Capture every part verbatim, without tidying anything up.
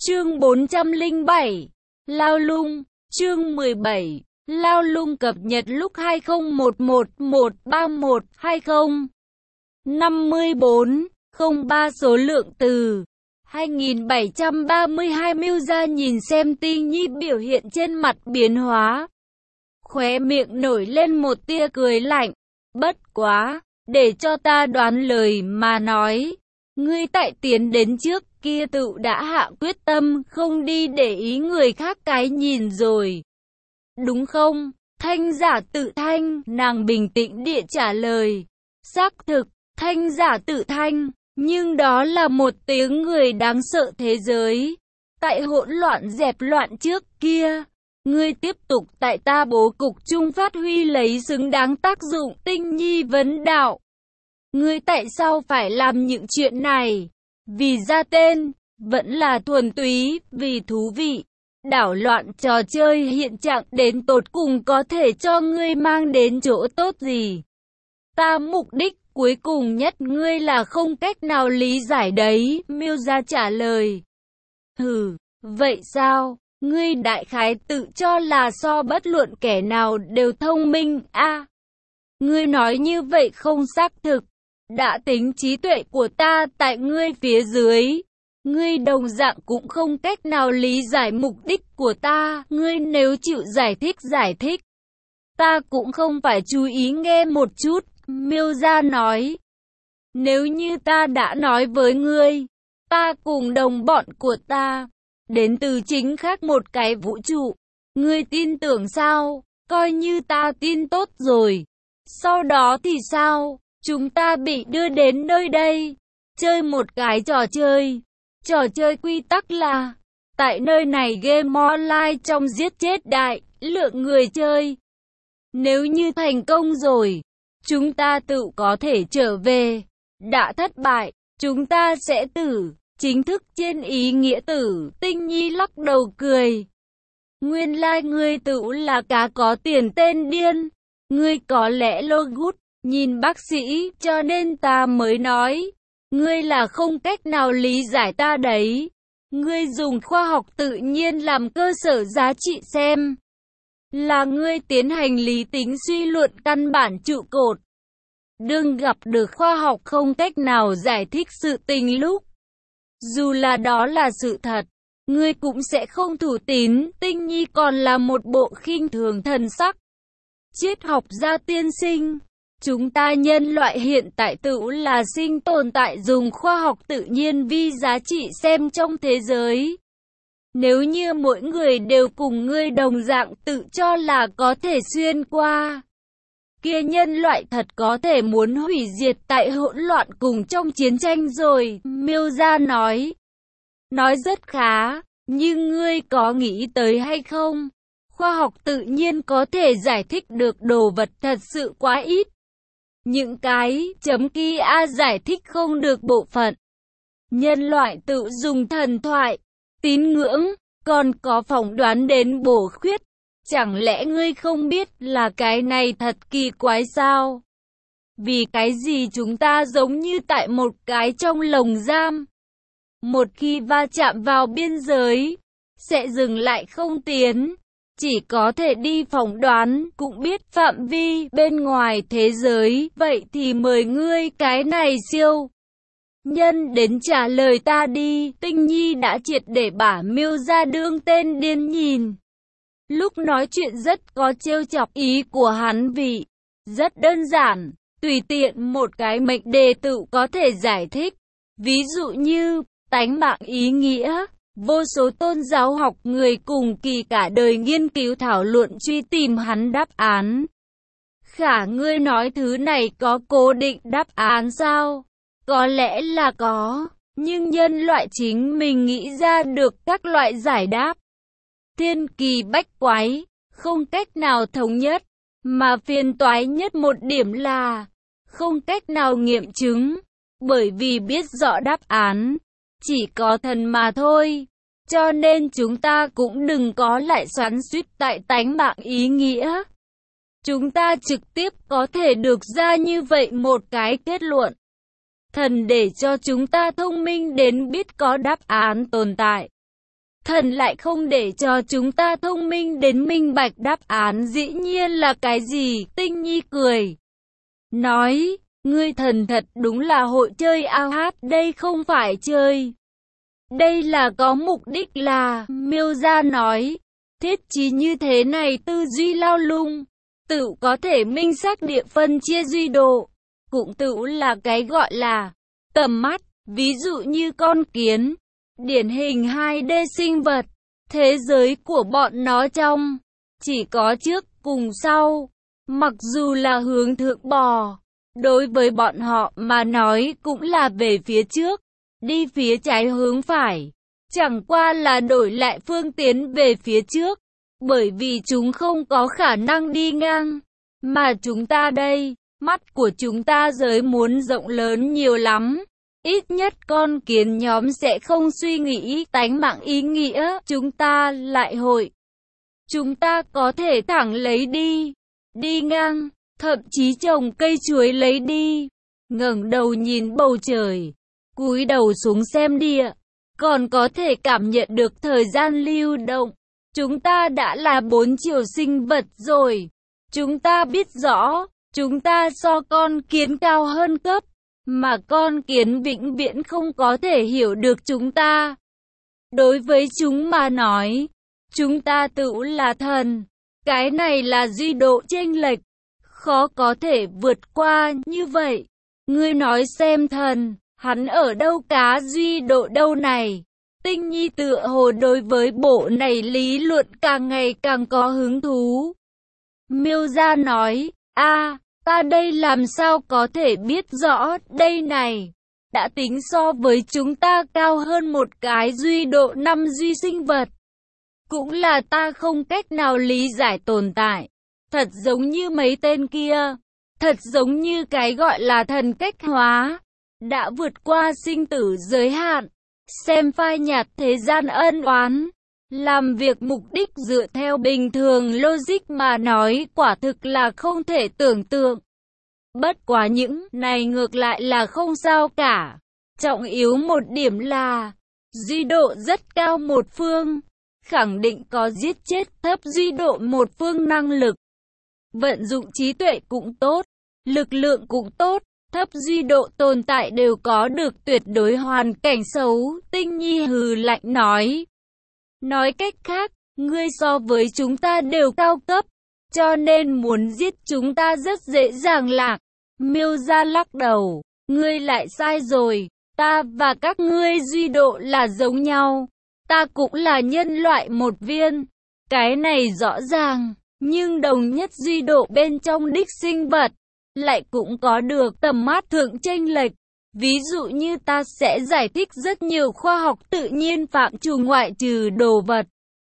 Chương bốn trăm lẻ bảy, Lao Lung, chương mười bảy, Lao Lung cập nhật lúc hai không một một một ba một hai không năm bốn không ba số lượng từ hai nghìn bảy trăm ba mươi hai. Miêu Gia nhìn xem Tinh Nhi biểu hiện trên mặt biến hóa, khóe miệng nổi lên một tia cười lạnh. Bất quá, để cho ta đoán lời mà nói, ngươi tại tiến đến trước kia tự đã hạ quyết tâm không đi để ý người khác cái nhìn rồi, đúng không? Thanh Giả Tự Thanh, nàng bình tĩnh địa trả lời. Xác thực, Thanh Giả Tự Thanh, nhưng đó là một tiếng người đáng sợ thế giới. Tại hỗn loạn dẹp loạn trước kia, ngươi tiếp tục tại ta bố cục chung phát huy lấy xứng đáng tác dụng. Tinh Nhi vấn đạo, ngươi tại sao phải làm những chuyện này? Vì ra tên, vẫn là thuần túy vì thú vị? Đảo loạn trò chơi hiện trạng đến tột cùng có thể cho ngươi mang đến chỗ tốt gì? Ta mục đích cuối cùng nhất ngươi là không cách nào lý giải đấy. Miêu Gia trả lời. Hừ, vậy sao? Ngươi đại khái tự cho là so bất luận kẻ nào đều thông minh a? À, ngươi nói như vậy không xác thực. Đã tính trí tuệ của ta tại ngươi phía dưới, ngươi đồng dạng cũng không cách nào lý giải mục đích của ta. Ngươi nếu chịu giải thích giải thích, ta cũng không phải chú ý nghe một chút. Miêu Gia nói. Nếu như ta đã nói với ngươi, ta cùng đồng bọn của ta đến từ chính khác một cái vũ trụ, ngươi tin tưởng sao? Coi như ta tin tốt rồi. Sau đó thì sao? Chúng ta bị đưa đến nơi đây, chơi một cái trò chơi. Trò chơi quy tắc là, tại nơi này game online trong giết chết đại lượng người chơi. Nếu như thành công rồi, chúng ta tự có thể trở về. Đã thất bại, chúng ta sẽ tử. Chính thức trên ý nghĩa tử. Tinh Nhi lắc đầu cười. Nguyên lai like ngươi tự là cá có tiền tên điên. Ngươi có lẽ lô gút nhìn bác sĩ, cho nên ta mới nói, ngươi là không cách nào lý giải ta đấy. Ngươi dùng khoa học tự nhiên làm cơ sở giá trị xem, là ngươi tiến hành lý tính suy luận căn bản trụ cột. Đừng gặp được khoa học không cách nào giải thích sự tình lúc, dù là đó là sự thật, ngươi cũng sẽ không thủ tín. Tinh Nhi còn là một bộ khinh thường thần sắc. Triết học gia tiên sinh, chúng ta nhân loại hiện tại tự là sinh tồn tại dùng khoa học tự nhiên vi giá trị xem trong thế giới. Nếu như mỗi người đều cùng ngươi đồng dạng tự cho là có thể xuyên qua, kia nhân loại thật có thể muốn hủy diệt tại hỗn loạn cùng trong chiến tranh rồi. Miêu Gia nói. Nói rất khá, nhưng ngươi có nghĩ tới hay không? Khoa học tự nhiên có thể giải thích được đồ vật thật sự quá ít. Những cái chấm kia giải thích không được bộ phận. Nhân loại tự dùng thần thoại, tín ngưỡng, còn có phỏng đoán đến bổ khuyết. Chẳng lẽ ngươi không biết là cái này thật kỳ quái sao? Vì cái gì chúng ta giống như tại một cái trong lồng giam? Một khi va chạm vào biên giới, sẽ dừng lại không tiến. Chỉ có thể đi phỏng đoán, cũng biết phạm vi bên ngoài thế giới. Vậy thì mời ngươi cái này siêu nhân đến trả lời ta đi. Tinh Nhi đã triệt để bả Miêu Gia đương tên điên nhìn. Lúc nói chuyện rất có trêu chọc, ý của hắn vị rất đơn giản, tùy tiện một cái mệnh đề tự có thể giải thích. Ví dụ như tánh mạng ý nghĩa. Vô số tôn giáo học người cùng kỳ cả đời nghiên cứu thảo luận truy tìm hắn đáp án. Khả ngươi nói thứ này có cố định đáp án sao? Có lẽ là có, nhưng nhân loại chính mình nghĩ ra được các loại giải đáp. Thiên kỳ bách quái, không cách nào thống nhất, mà phiền toái nhất một điểm là không cách nào nghiệm chứng, bởi vì biết rõ đáp án chỉ có thần mà thôi. Cho nên chúng ta cũng đừng có lại xoắn xuýt tại tánh mạng ý nghĩa. Chúng ta trực tiếp có thể được ra như vậy một cái kết luận. Thần để cho chúng ta thông minh đến biết có đáp án tồn tại. Thần lại không để cho chúng ta thông minh đến minh bạch đáp án dĩ nhiên là cái gì? Tinh Nhi cười. Nói, ngươi thần thật đúng là hội chơi ao hát, đây không phải chơi. Đây là có mục đích là, Miêu Gia nói, thiết chí như thế này tư duy lao lung, tự có thể minh xác địa phân chia duy độ, cũng tự là cái gọi là tầm mắt, ví dụ như con kiến, điển hình hai D sinh vật, thế giới của bọn nó trong, chỉ có trước cùng sau, mặc dù là hướng thượng bò, đối với bọn họ mà nói cũng là về phía trước, đi phía trái hướng phải, chẳng qua là đổi lại phương tiến về phía trước, bởi vì chúng không có khả năng đi ngang, mà chúng ta đây, mắt của chúng ta giới muốn rộng lớn nhiều lắm. Ít nhất con kiến nhóm sẽ không suy nghĩ tánh mạng ý nghĩa, chúng ta lại hội. Chúng ta có thể thẳng lấy đi, đi ngang, thậm chí trồng cây chuối lấy đi, ngẩng đầu nhìn bầu trời, cúi đầu xuống xem địa, còn có thể cảm nhận được thời gian lưu động. Chúng ta đã là bốn chiều sinh vật rồi, chúng ta biết rõ, chúng ta so con kiến cao hơn cấp. Mà con kiến vĩnh viễn không có thể hiểu được chúng ta. Đối với chúng mà nói, chúng ta tự là thần. Cái này là duy độ chênh lệch, khó có thể vượt qua như vậy. Ngươi nói xem thần, hắn ở đâu cá duy độ đâu này? Tinh Nhi tựa hồ đối với bộ này lý luận càng ngày càng có hứng thú. Miêu Gia nói, a ta đây làm sao có thể biết rõ đây này, đã tính so với chúng ta cao hơn một cái duy độ năm duy sinh vật. Cũng là ta không cách nào lý giải tồn tại, thật giống như mấy tên kia, thật giống như cái gọi là thần cách hóa, đã vượt qua sinh tử giới hạn, xem phai nhạt thế gian ân oán. Làm việc mục đích dựa theo bình thường logic mà nói quả thực là không thể tưởng tượng. Bất quá những này ngược lại là không sao cả. Trọng yếu một điểm là, duy độ rất cao một phương, khẳng định có giết chết thấp duy độ một phương năng lực. Vận dụng trí tuệ cũng tốt, lực lượng cũng tốt, thấp duy độ tồn tại đều có được tuyệt đối hoàn cảnh xấu. Tinh Nhi hừ lạnh nói. Nói cách khác, ngươi so với chúng ta đều cao cấp, cho nên muốn giết chúng ta rất dễ dàng lạc. Miêu Gia lắc đầu, ngươi lại sai rồi, ta và các ngươi duy độ là giống nhau, ta cũng là nhân loại một viên, cái này rõ ràng, nhưng đồng nhất duy độ bên trong đích sinh vật, lại cũng có được tầm mắt thượng chênh lệch. Ví dụ như ta sẽ giải thích rất nhiều khoa học tự nhiên phạm trù ngoại trừ đồ vật,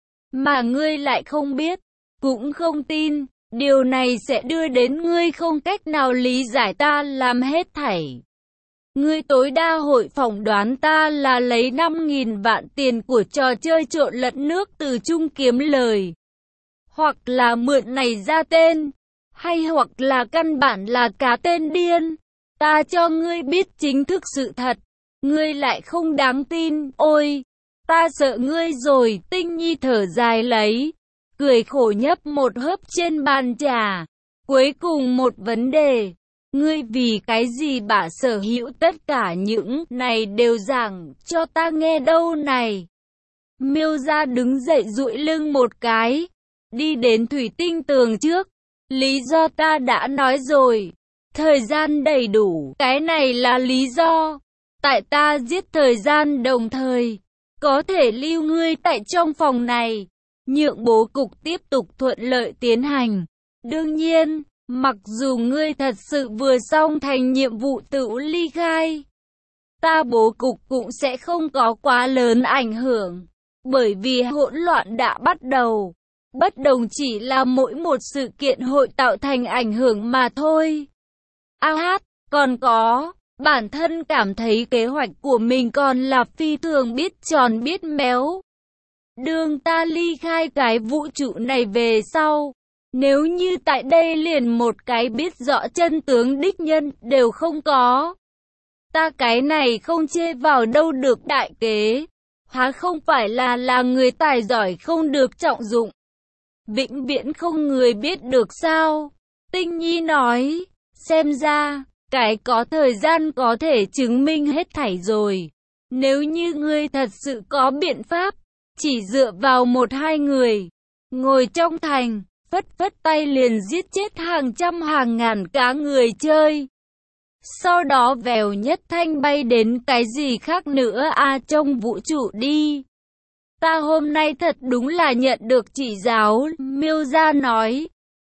mà ngươi lại không biết, cũng không tin. Điều này sẽ đưa đến ngươi không cách nào lý giải ta làm hết thảy. Ngươi tối đa hội phỏng đoán ta là lấy năm nghìn vạn tiền của trò chơi trộn lẫn nước từ chung kiếm lời. Hoặc là mượn này ra tên, hay hoặc là căn bản là cá tên điên. Ta cho ngươi biết chính thức sự thật, ngươi lại không đáng tin, ôi, ta sợ ngươi rồi. Tinh Nhi thở dài lấy, cười khổ nhấp một hớp trên bàn trà. Cuối cùng một vấn đề, ngươi vì cái gì bả sở hữu tất cả những này đều giảng cho ta nghe đâu này? Miêu Gia đứng dậy duỗi lưng một cái, đi đến thủy tinh tường trước. Lý do ta đã nói rồi, thời gian đầy đủ, cái này là lý do. Tại ta giết thời gian đồng thời, có thể lưu ngươi tại trong phòng này, nhượng bố cục tiếp tục thuận lợi tiến hành. Đương nhiên, mặc dù ngươi thật sự vừa xong thành nhiệm vụ tự ly khai, ta bố cục cũng sẽ không có quá lớn ảnh hưởng, bởi vì hỗn loạn đã bắt đầu. Bất đồng chỉ là mỗi một sự kiện hội tạo thành ảnh hưởng mà thôi. A hát, còn có, bản thân cảm thấy kế hoạch của mình còn là phi thường biết tròn biết méo. Đường ta ly khai cái vũ trụ này về sau, nếu như tại đây liền một cái biết rõ chân tướng đích nhân đều không có, ta cái này không chê vào đâu được đại kế. Há không phải là là người tài giỏi không được trọng dụng, vĩnh viễn không người biết được sao? Tinh Nhi nói, xem ra, cái có thời gian có thể chứng minh hết thảy rồi. Nếu như ngươi thật sự có biện pháp, chỉ dựa vào một hai người, ngồi trong thành, phất phất tay liền giết chết hàng trăm hàng ngàn cá người chơi. Sau đó vèo nhất thanh bay đến cái gì khác nữa à trong vũ trụ đi. Ta hôm nay thật đúng là nhận được chỉ giáo, Miêu Gia nói.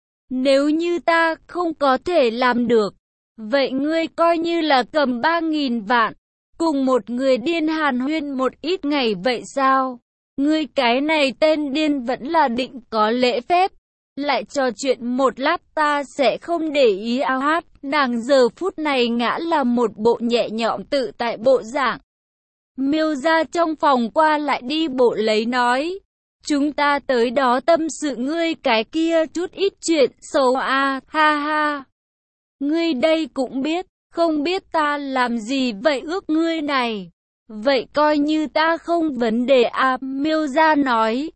Nếu như ta không có thể làm được, vậy ngươi coi như là cầm ba nghìn vạn, cùng một người điên hàn huyên một ít ngày vậy sao? Ngươi cái này tên điên vẫn là định có lễ phép. Lại trò chuyện một lát ta sẽ không để ý ao hát. Nàng giờ phút này ngã là một bộ nhẹ nhõm tự tại bộ dạng. Miêu Gia trong phòng qua lại đi bộ lấy nói. Chúng ta tới đó tâm sự ngươi cái kia chút ít chuyện xấu à, ha ha. Ngươi đây cũng biết, không biết ta làm gì vậy ước ngươi này. Vậy coi như ta không vấn đề à, Miêu Gia nói.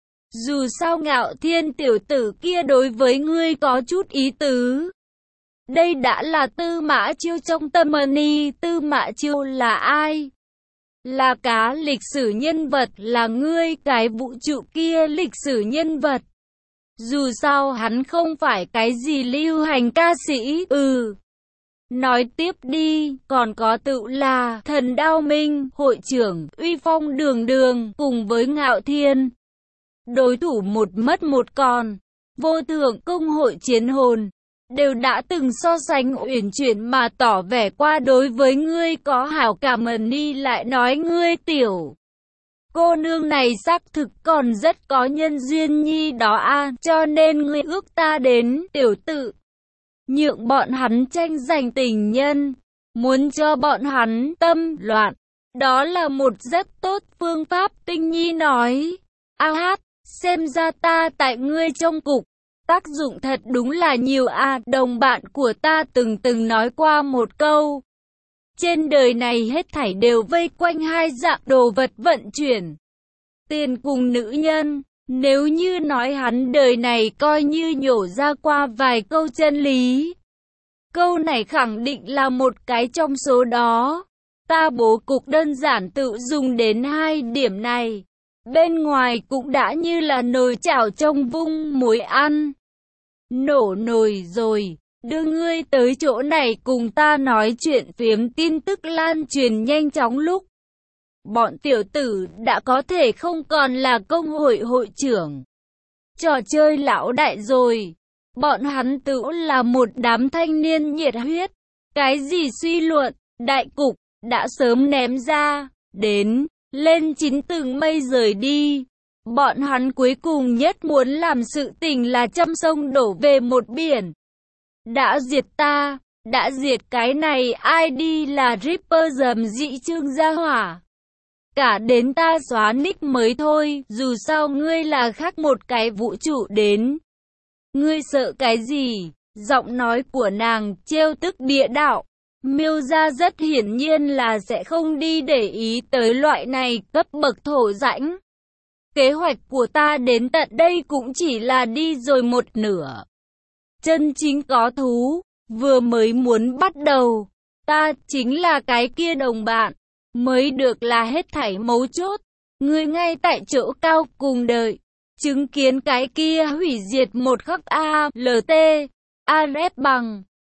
Dù sao Ngạo Thiên tiểu tử kia đối với ngươi có chút ý tứ. Đây đã là Tư Mã Chiêu trong Tâm Ni, Tư Mã Chiêu là ai? Là cá lịch sử nhân vật, là ngươi cái vũ trụ kia lịch sử nhân vật. Dù sao hắn không phải cái gì lưu hành ca sĩ, ừ. Nói tiếp đi, còn có tự là Thần Đao Minh, hội trưởng, uy phong đường đường, cùng với Ngạo Thiên. Đối thủ một mất một còn, vô thượng công hội chiến hồn, đều đã từng so sánh uyển chuyển mà tỏ vẻ qua đối với ngươi có hảo cảm ẩn đi lại nói ngươi tiểu. Cô nương này xác thực còn rất có nhân duyên nhi đó a cho nên ngươi ước ta đến tiểu tự. Nhượng bọn hắn tranh giành tình nhân, muốn cho bọn hắn tâm loạn. Đó là một rất tốt phương pháp Tinh Nhi nói. A hát, xem ra ta tại ngươi trong cục. Tác dụng thật đúng là nhiều à, đồng bạn của ta từng từng nói qua một câu. Trên đời này hết thảy đều vây quanh hai dạng đồ vật vận chuyển. Tiền cùng nữ nhân, nếu như nói hắn đời này coi như nhổ ra qua vài câu chân lý. Câu này khẳng định là một cái trong số đó. Ta bố cục đơn giản tự dùng đến hai điểm này. Bên ngoài cũng đã như là nồi chảo trong vung muối ăn. Nổ nồi rồi, đưa ngươi tới chỗ này cùng ta nói chuyện phiếm tin tức lan truyền nhanh chóng lúc. Bọn tiểu tử đã có thể không còn là công hội hội trưởng. Trò chơi lão đại rồi. Bọn hắn tự là một đám thanh niên nhiệt huyết. Cái gì suy luận, đại cục, đã sớm ném ra, đến, lên chín tầng mây rời đi. Bọn hắn cuối cùng nhất muốn làm sự tình là trăm sông đổ về một biển. Đã diệt ta, đã diệt cái này ai đi là Ripper dầm dị trương gia hỏa. Cả đến ta xóa nick mới thôi, dù sao ngươi là khác một cái vũ trụ đến. Ngươi sợ cái gì? Giọng nói của nàng trêu tức địa đạo. Miêu Gia rất hiển nhiên là sẽ không đi để ý tới loại này cấp bậc thổ rãnh. Kế hoạch của ta đến tận đây cũng chỉ là đi rồi một nửa. Chân chính có thú, vừa mới muốn bắt đầu. Ta chính là cái kia đồng bạn, mới được là hết thảy mấu chốt. Ngươi ngay tại chỗ cao cùng đợi, chứng kiến cái kia hủy diệt một khắc A, L T, A rép bằng.